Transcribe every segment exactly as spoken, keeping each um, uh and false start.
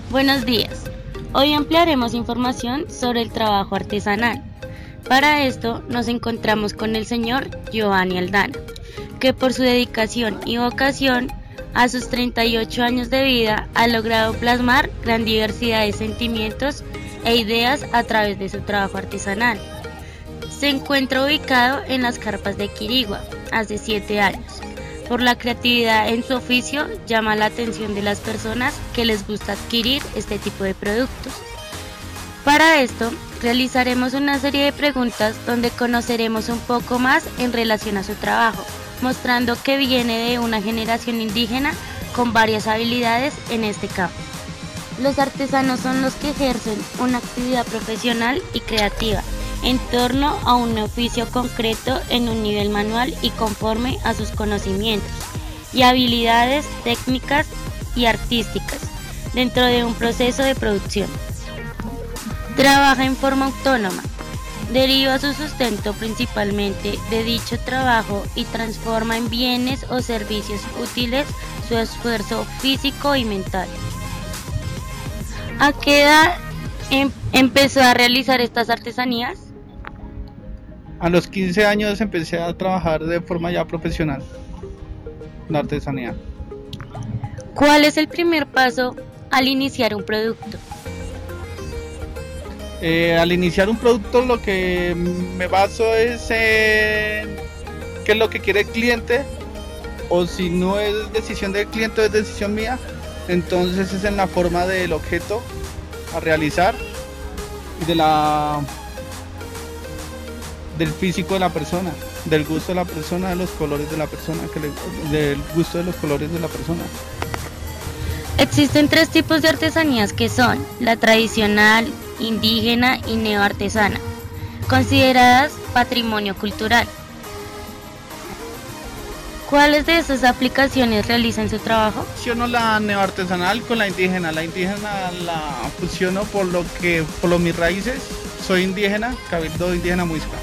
Buenos días. Hoy ampliaremos información sobre el trabajo artesanal. Para esto nos encontramos con el señor Giovanni Aldana, que por su dedicación y vocación, a sus treinta y ocho años de vida, ha logrado plasmar gran diversidad de sentimientos e ideas a través de su trabajo artesanal. Se encuentra ubicado en las carpas de Quirigua hace siete años. Por la creatividad en su oficio, llama la atención de las personas que les gusta adquirir este tipo de productos. Para esto, realizaremos una serie de preguntas donde conoceremos un poco más en relación a su trabajo, mostrando que viene de una generación indígena con varias habilidades en este campo. Los artesanos son los que ejercen una actividad profesional y creativa en torno a un oficio concreto en un nivel manual y conforme a sus conocimientos y habilidades técnicas y artísticas dentro de un proceso de producción. Trabaja en forma autónoma, deriva su sustento principalmente de dicho trabajo y transforma en bienes o servicios útiles su esfuerzo físico y mental. ¿A qué edad em- empezó a realizar estas artesanías? A los quince años empecé a trabajar de forma ya profesional en la artesanía. ¿Cuál es el primer paso al iniciar un producto? Eh, al iniciar un producto lo que me baso es en qué es lo que quiere el cliente, o si no es decisión del cliente, es decisión mía, entonces es en la forma del objeto a realizar y de la del físico de la persona, del gusto de la persona, de los colores de la persona, que le, del gusto de los colores de la persona. Existen tres tipos de artesanías que son la tradicional, indígena y neoartesana, consideradas patrimonio cultural. ¿Cuáles de esas aplicaciones realizan su trabajo? Fusiono la neoartesanal con la indígena. La indígena la fusiono por lo que, por lo mis raíces, soy indígena, cabildo indígena muisca.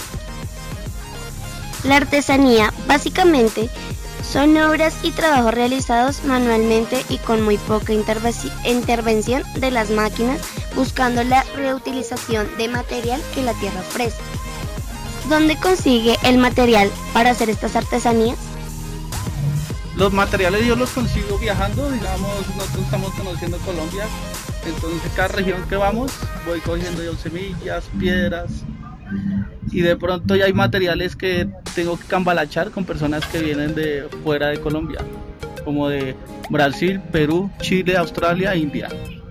La artesanía, básicamente, son obras y trabajos realizados manualmente y con muy poca intervención de las máquinas, buscando la reutilización de material que la tierra ofrece. ¿Dónde consigue el material para hacer estas artesanías? Los materiales yo los consigo viajando, digamos, nosotros estamos conociendo Colombia, entonces cada región que vamos voy cogiendo yo semillas, piedras, y de pronto ya hay materiales que tengo que cambalachar con personas que vienen de fuera de Colombia, como de Brasil, Perú, Chile, Australia e India.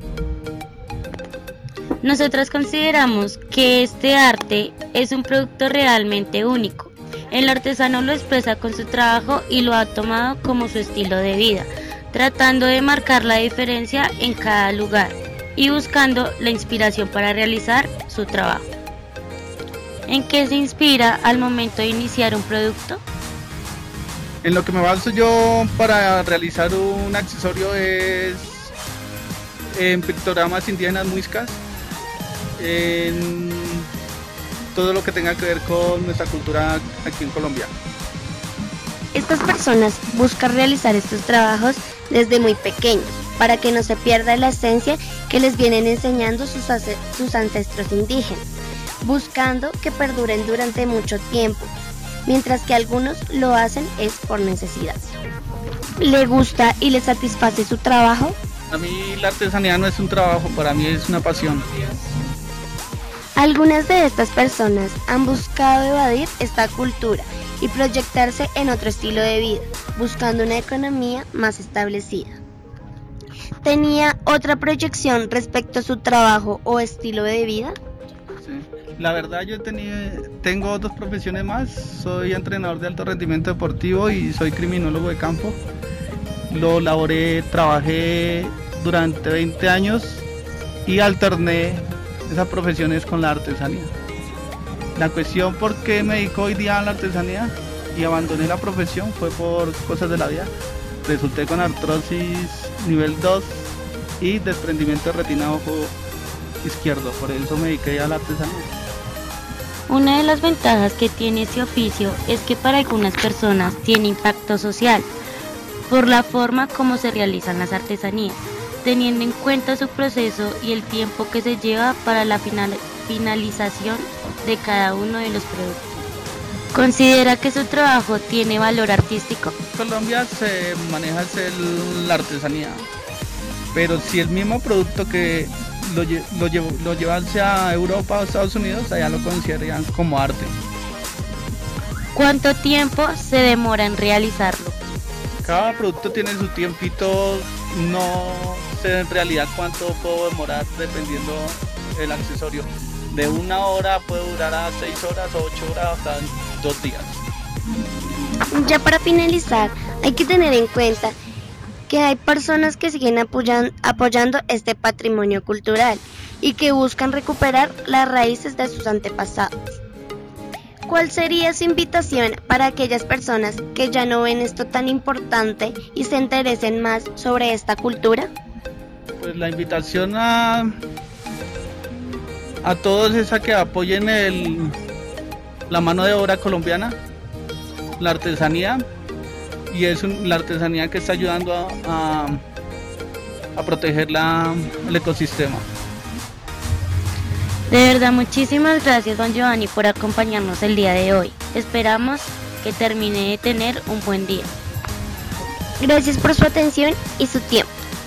Nosotros consideramos que este arte es un producto realmente único. El artesano lo expresa con su trabajo y lo ha tomado como su estilo de vida, tratando de marcar la diferencia en cada lugar y buscando la inspiración para realizar su trabajo. ¿En qué se inspira al momento de iniciar un producto? En lo que me baso yo para realizar un accesorio es en pictogramas indígenas muiscas, en todo lo que tenga que ver con nuestra cultura aquí en Colombia. Estas personas buscan realizar estos trabajos desde muy pequeños, para que no se pierda la esencia que les vienen enseñando sus, sus ancestros indígenas, buscando que perduren durante mucho tiempo, mientras que algunos lo hacen es por necesidad. ¿Le gusta y le satisface su trabajo? A mí la artesanía no es un trabajo, para mí es una pasión. Algunas de estas personas han buscado evadir esta cultura y proyectarse en otro estilo de vida, buscando una economía más establecida. ¿Tenía otra proyección respecto a su trabajo o estilo de vida? Sí. La verdad yo tenía, tengo dos profesiones más, soy entrenador de alto rendimiento deportivo y soy criminólogo de campo. Lo laboré, trabajé durante veinte años y alterné esas profesiones con la artesanía. La cuestión por qué me dedico hoy día a la artesanía y abandoné la profesión fue por cosas de la vida. Resulté con artrosis nivel dos y desprendimiento de retina ojo izquierdo, por eso me dediqué a la artesanía. Una de las ventajas que tiene este oficio es que para algunas personas tiene impacto social, por la forma como se realizan las artesanías. teniendo en cuenta su proceso y el tiempo que se lleva para la final, finalización de cada uno de los productos. ¿Considera que su trabajo tiene valor artístico? En Colombia se maneja el, la artesanía, pero si el mismo producto que lo, lo, lo lleva hacia Europa o Estados Unidos, allá lo consideran como arte. ¿Cuánto tiempo se demora en realizarlo? Cada producto tiene su tiempito, no sé en realidad cuánto puedo demorar dependiendo del accesorio. De una hora puede durar a seis horas o ocho horas hasta dos días. Ya para finalizar, hay que tener en cuenta que hay personas que siguen apoyan, apoyando este patrimonio cultural y que buscan recuperar las raíces de sus antepasados. ¿Cuál sería su invitación para aquellas personas que ya no ven esto tan importante y se interesen más sobre esta cultura? Pues la invitación a, a todos es a que apoyen el, la mano de obra colombiana, la artesanía, y es un, la artesanía que está ayudando a, a, a proteger la, el ecosistema. De verdad, muchísimas gracias, don Giovanni, por acompañarnos el día de hoy. Esperamos que termine de tener un buen día. Gracias por su atención y su tiempo.